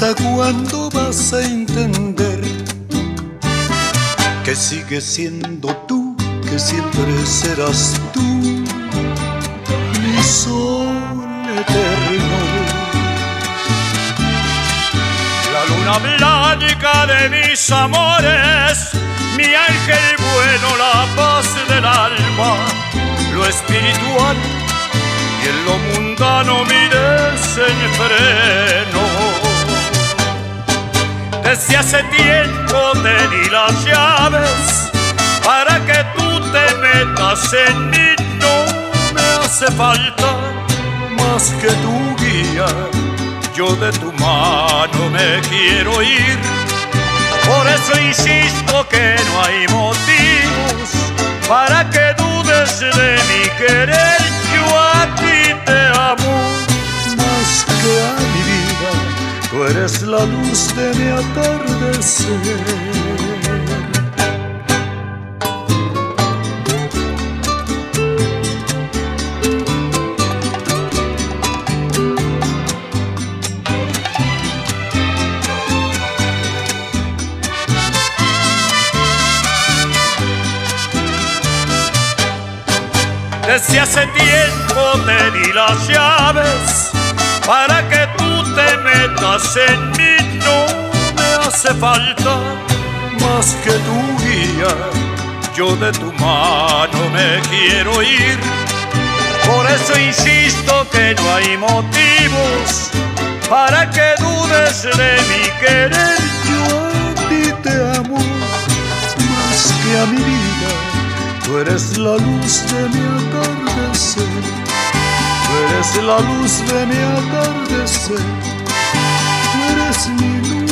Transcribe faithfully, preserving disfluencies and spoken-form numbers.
¿Hasta cuándo vas a entender que sigues siendo tú, que siempre serás tú, mi sol eterno? La luna blanca de mis amores, mi ángel bueno, la paz del alma, lo espiritual y en lo mundano mi desenfreno. Desde hace tiempo te di las llaves para que tú te metas en mí. No me hace falta más que tu guía, yo de tu mano me quiero ir. Por eso insisto que no hay motivos para que dudes de mi querer. Yo a ti te amo más que a mi vida, tú eres la luz de mi atardecer. Desde hace tiempo te di las llaves para que tú te metas en mí. No me hace falta más que tu guía, yo de tu mano me quiero ir. Por eso insisto que no hay motivos para que dudes de mi querer. Yo a ti te amo más que a mi vida, tú eres la luz de mi atardecer, tú eres la luz de mi atardecer, tú eres mi luz.